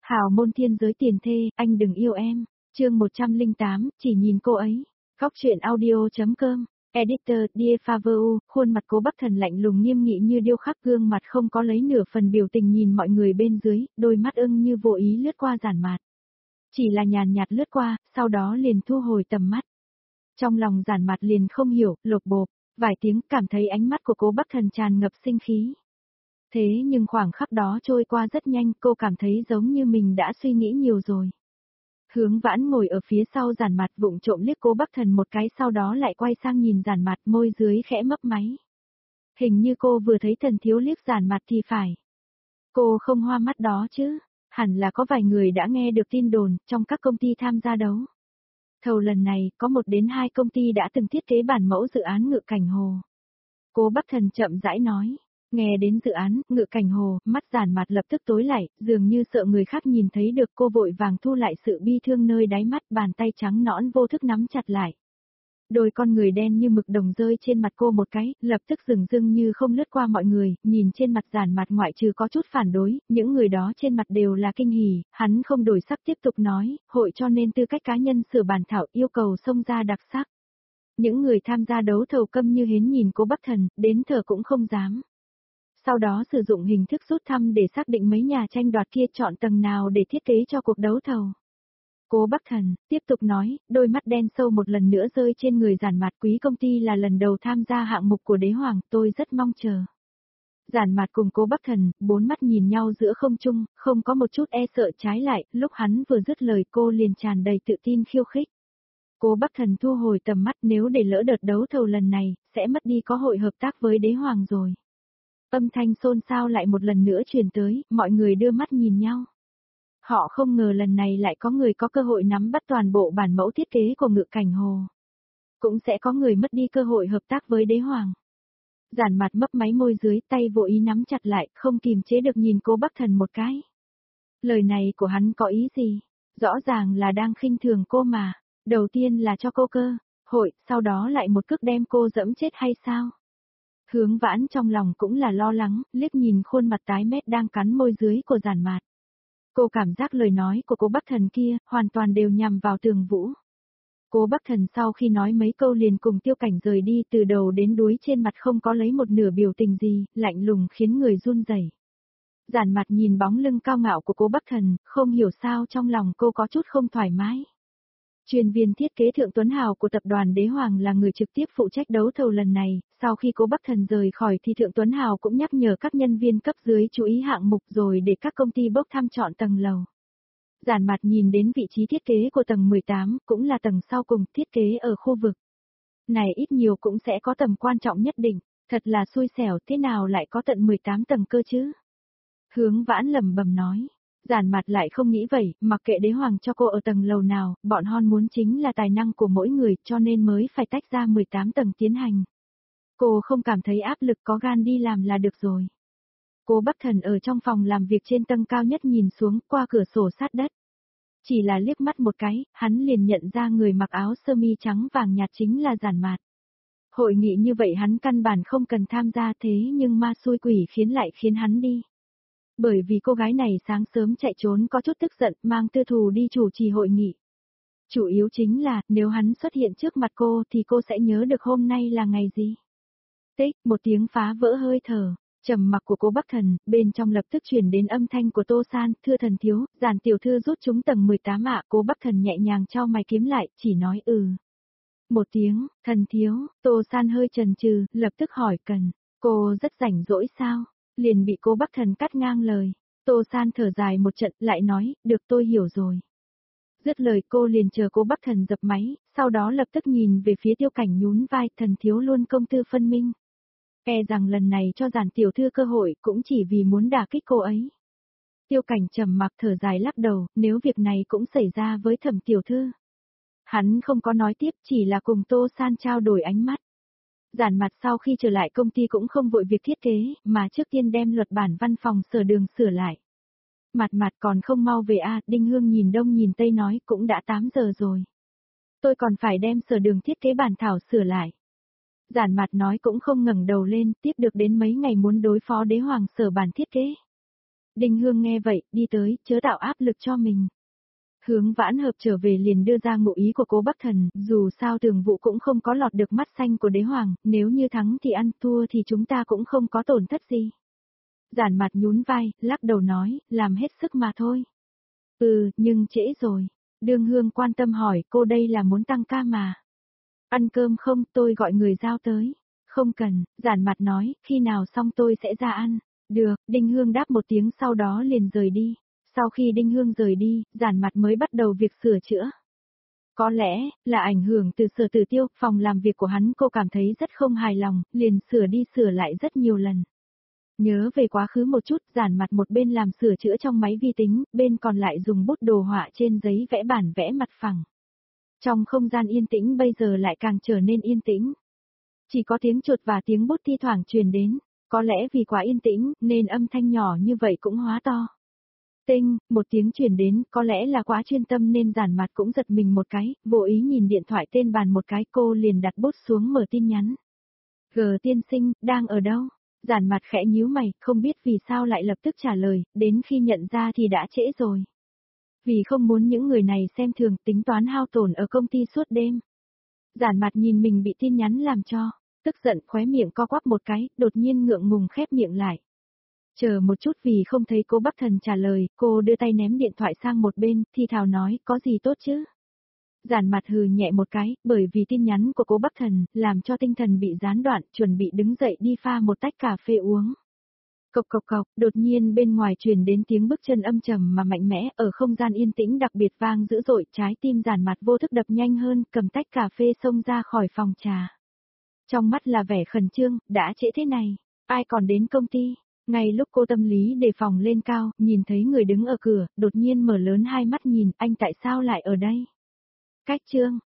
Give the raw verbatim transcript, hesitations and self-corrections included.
Hào môn thiên giới tiền thê, anh đừng yêu em. Chương một trăm lẻ tám, chỉ nhìn cô ấy. Góc truyện audio chấm com. Editor, Dear Favor, khuôn mặt Cố Bắc Thần lạnh lùng nghiêm nghị như điêu khắc, gương mặt không có lấy nửa phần biểu tình nhìn mọi người bên dưới, đôi mắt ưng như vô ý lướt qua Giản Mạt. Chỉ là nhàn nhạt lướt qua, sau đó liền thu hồi tầm mắt. Trong lòng Giản Mạt liền không hiểu, lột bộp, vài tiếng cảm thấy ánh mắt của Cố Bắc Thần tràn ngập sinh khí. Thế nhưng khoảng khắc đó trôi qua rất nhanh, cô cảm thấy giống như mình đã suy nghĩ nhiều rồi. Hướng Vãn ngồi ở phía sau Giản Mạt vụng trộm liếc Cố Bắc Thần một cái, sau đó lại quay sang nhìn Giản Mạt, môi dưới khẽ mấp máy. Hình như cô vừa thấy Tần Thiếu liếc Giản Mạt thì phải. Cô không hoa mắt đó chứ, hẳn là có vài người đã nghe được tin đồn, trong các công ty tham gia đấu thầu lần này, có một đến hai công ty đã từng thiết kế bản mẫu dự án Ngự Cảnh Hồ. Cố Bắc Thần chậm rãi nói. Nghe đến dự án, Ngự Cảnh Hồ, mắt Giản Mạt lập tức tối lại, dường như sợ người khác nhìn thấy được, cô vội vàng thu lại sự bi thương nơi đáy mắt, bàn tay trắng nõn vô thức nắm chặt lại. Đôi con người đen như mực đồng rơi trên mặt cô một cái, lập tức dừng dưng như không lướt qua mọi người, nhìn trên mặt Giản Mạt ngoại trừ có chút phản đối, những người đó trên mặt đều là kinh hỉ, hắn không đổi sắc tiếp tục nói, hội cho nên tư cách cá nhân sửa bản thảo yêu cầu xông ra đặc sắc. Những người tham gia đấu thầu câm như hến nhìn Cố Bắc Thần, đến thở cũng không dám. Sau đó sử dụng hình thức rút thăm để xác định mấy nhà tranh đoạt kia chọn tầng nào để thiết kế cho cuộc đấu thầu. Cố Bắc Thần tiếp tục nói, đôi mắt đen sâu một lần nữa rơi trên người Giản Mạt, quý công ty là lần đầu tham gia hạng mục của Đế Hoàng, tôi rất mong chờ. Giản Mạt cùng Cố Bắc Thần, bốn mắt nhìn nhau giữa không trung, không có một chút e sợ, trái lại, lúc hắn vừa dứt lời cô liền tràn đầy tự tin khiêu khích. Cố Bắc Thần thu hồi tầm mắt, nếu để lỡ đợt đấu thầu lần này, sẽ mất đi cơ hội hợp tác với Đế Hoàng rồi. Âm thanh xôn xao lại một lần nữa truyền tới, mọi người đưa mắt nhìn nhau. Họ không ngờ lần này lại có người có cơ hội nắm bắt toàn bộ bản mẫu thiết kế của Ngự Cảnh Hồ. Cũng sẽ có người mất đi cơ hội hợp tác với Đế Hoàng. Giản Mạt mấp máy môi dưới, tay vô ý nắm chặt lại, không kìm chế được nhìn Cố Bắc Thần một cái. Lời này của hắn có ý gì? Rõ ràng là đang khinh thường cô mà. Đầu tiên là cho cô cơ hội, sau đó lại một cước đem cô dẫm chết hay sao? Hướng Vãn trong lòng cũng là lo lắng, liếc nhìn khuôn mặt tái mét đang cắn môi dưới của Giản Mạt. Cô cảm giác lời nói của Cố Bắc Thần kia, hoàn toàn đều nhằm vào Tường Vũ. Cố Bắc Thần sau khi nói mấy câu liền cùng Tiêu Cảnh rời đi, từ đầu đến đuôi trên mặt không có lấy một nửa biểu tình gì, lạnh lùng khiến người run rẩy. Giản Mạt nhìn bóng lưng cao ngạo của Cố Bắc Thần, không hiểu sao trong lòng cô có chút không thoải mái. Chuyên viên thiết kế Thượng Tuấn Hào của tập đoàn Đế Hoàng là người trực tiếp phụ trách đấu thầu lần này, sau khi Cố Bắc Thần rời khỏi thì Thượng Tuấn Hào cũng nhắc nhở các nhân viên cấp dưới chú ý hạng mục rồi để các công ty bốc thăm chọn tầng lầu. Giản Mạt nhìn đến vị trí thiết kế của tầng mười tám, cũng là tầng sau cùng, thiết kế ở khu vực này ít nhiều cũng sẽ có tầm quan trọng nhất định, thật là xui xẻo, thế nào lại có tận mười tám tầng cơ chứ? Hướng Vãn lẩm bẩm nói. Giản Mạt lại không nghĩ vậy, mặc kệ Đế Hoàng cho cô ở tầng lầu nào, bọn hon muốn chính là tài năng của mỗi người, cho nên mới phải tách ra mười tám tầng tiến hành. Cô không cảm thấy áp lực, có gan đi làm là được rồi. Cố Bắc Thần ở trong phòng làm việc trên tầng cao nhất nhìn xuống qua cửa sổ sát đất. Chỉ là liếc mắt một cái, hắn liền nhận ra người mặc áo sơ mi trắng vàng nhạt chính là Giản Mạt. Hội nghị như vậy hắn căn bản không cần tham gia, thế nhưng ma xui quỷ khiến lại khiến hắn đi. Bởi vì cô gái này sáng sớm chạy trốn có chút tức giận, mang tư thù đi chủ trì hội nghị. Chủ yếu chính là, nếu hắn xuất hiện trước mặt cô thì cô sẽ nhớ được hôm nay là ngày gì. Tích, một tiếng phá vỡ hơi thở, trầm mặc của Cố Bắc Thần, bên trong lập tức truyền đến âm thanh của Tô San, thưa Thần Thiếu, Giản tiểu thư rút chúng tầng mười tám ạ. Cố Bắc Thần nhẹ nhàng trao mày kiếm lại, chỉ nói ừ. Một tiếng, Thần Thiếu, Tô San hơi chần chừ, lập tức hỏi cần, cô rất rảnh rỗi sao? Liền bị Cố Bắc Thần cắt ngang lời. Tô San thở dài một trận, lại nói, được tôi hiểu rồi. Dứt lời cô liền chờ Cố Bắc Thần dập máy, sau đó lập tức nhìn về phía Tiêu Cảnh nhún vai, Thần Thiếu luôn công tư phân minh. E rằng lần này cho Giản tiểu thư cơ hội cũng chỉ vì muốn đả kích cô ấy. Tiêu Cảnh trầm mặc thở dài lắc đầu, nếu việc này cũng xảy ra với Thẩm tiểu thư. Hắn không có nói tiếp, chỉ là cùng Tô San trao đổi ánh mắt. Giản Mạt sau khi trở lại công ty cũng không vội việc thiết kế, mà trước tiên đem luật bản văn phòng sở đường sửa lại. Mặt mặt còn không mau về a, à, Đinh Hương nhìn đông nhìn tây nói cũng đã tám giờ rồi. Tôi còn phải đem sở đường thiết kế bản thảo sửa lại. Giản Mạt nói cũng không ngẩng đầu lên, tiếp được đến mấy ngày muốn đối phó Đế Hoàng sở bản thiết kế. Đinh Hương nghe vậy, đi tới, chớ tạo áp lực cho mình. Hướng Vãn Hợp trở về liền đưa ra ngụ ý của Cố Bắc Thần, dù sao Tường Vũ cũng không có lọt được mắt xanh của đế hoàng, nếu như thắng thì ăn, thua thì chúng ta cũng không có tổn thất gì. Giản Mặt nhún vai, lắc đầu nói, làm hết sức mà thôi. Ừ, nhưng trễ rồi. Đường Hương quan tâm hỏi, cô đây là muốn tăng ca mà. Ăn cơm không, tôi gọi người giao tới. Không cần, Giản Mặt nói, khi nào xong tôi sẽ ra ăn. Được, Đinh Hương đáp một tiếng sau đó liền rời đi. Sau khi Đinh Hương rời đi, Giản Mặt mới bắt đầu việc sửa chữa. Có lẽ, là ảnh hưởng từ Sở Tử Tiêu, phòng làm việc của hắn cô cảm thấy rất không hài lòng, liền sửa đi sửa lại rất nhiều lần. Nhớ về quá khứ một chút, Giản Mặt một bên làm sửa chữa trong máy vi tính, bên còn lại dùng bút đồ họa trên giấy vẽ bản vẽ mặt phẳng. Trong không gian yên tĩnh bây giờ lại càng trở nên yên tĩnh. Chỉ có tiếng chuột và tiếng bút thi thoảng truyền đến, có lẽ vì quá yên tĩnh, nên âm thanh nhỏ như vậy cũng hóa to. Tinh, một tiếng truyền đến, có lẽ là quá chuyên tâm nên Giản Mặt cũng giật mình một cái, vô ý nhìn điện thoại tên bàn một cái, cô liền đặt bút xuống mở tin nhắn. G tiên sinh, đang ở đâu? Giản Mặt khẽ nhíu mày, không biết vì sao lại lập tức trả lời, đến khi nhận ra thì đã trễ rồi. Vì không muốn những người này xem thường, tính toán hao tổn ở công ty suốt đêm. Giản Mặt nhìn mình bị tin nhắn làm cho, tức giận khóe miệng co quắp một cái, đột nhiên ngượng ngùng khép miệng lại. Chờ một chút vì không thấy Cố Bắc Thần trả lời, cô đưa tay ném điện thoại sang một bên, thì thào nói, có gì tốt chứ? Giản Mặt hừ nhẹ một cái, bởi vì tin nhắn của Cố Bắc Thần, làm cho tinh thần bị gián đoạn, chuẩn bị đứng dậy đi pha một tách cà phê uống. Cộc cộc cộc, đột nhiên bên ngoài truyền đến tiếng bước chân âm trầm mà mạnh mẽ, ở không gian yên tĩnh đặc biệt vang dữ dội, trái tim Giản Mặt vô thức đập nhanh hơn, cầm tách cà phê xông ra khỏi phòng trà. Trong mắt là vẻ khẩn trương, đã trễ thế này, ai còn đến công ty? Ngay lúc cô tâm lý đề phòng lên cao, nhìn thấy người đứng ở cửa, đột nhiên mở lớn hai mắt nhìn, anh tại sao lại ở đây? Cách Trương,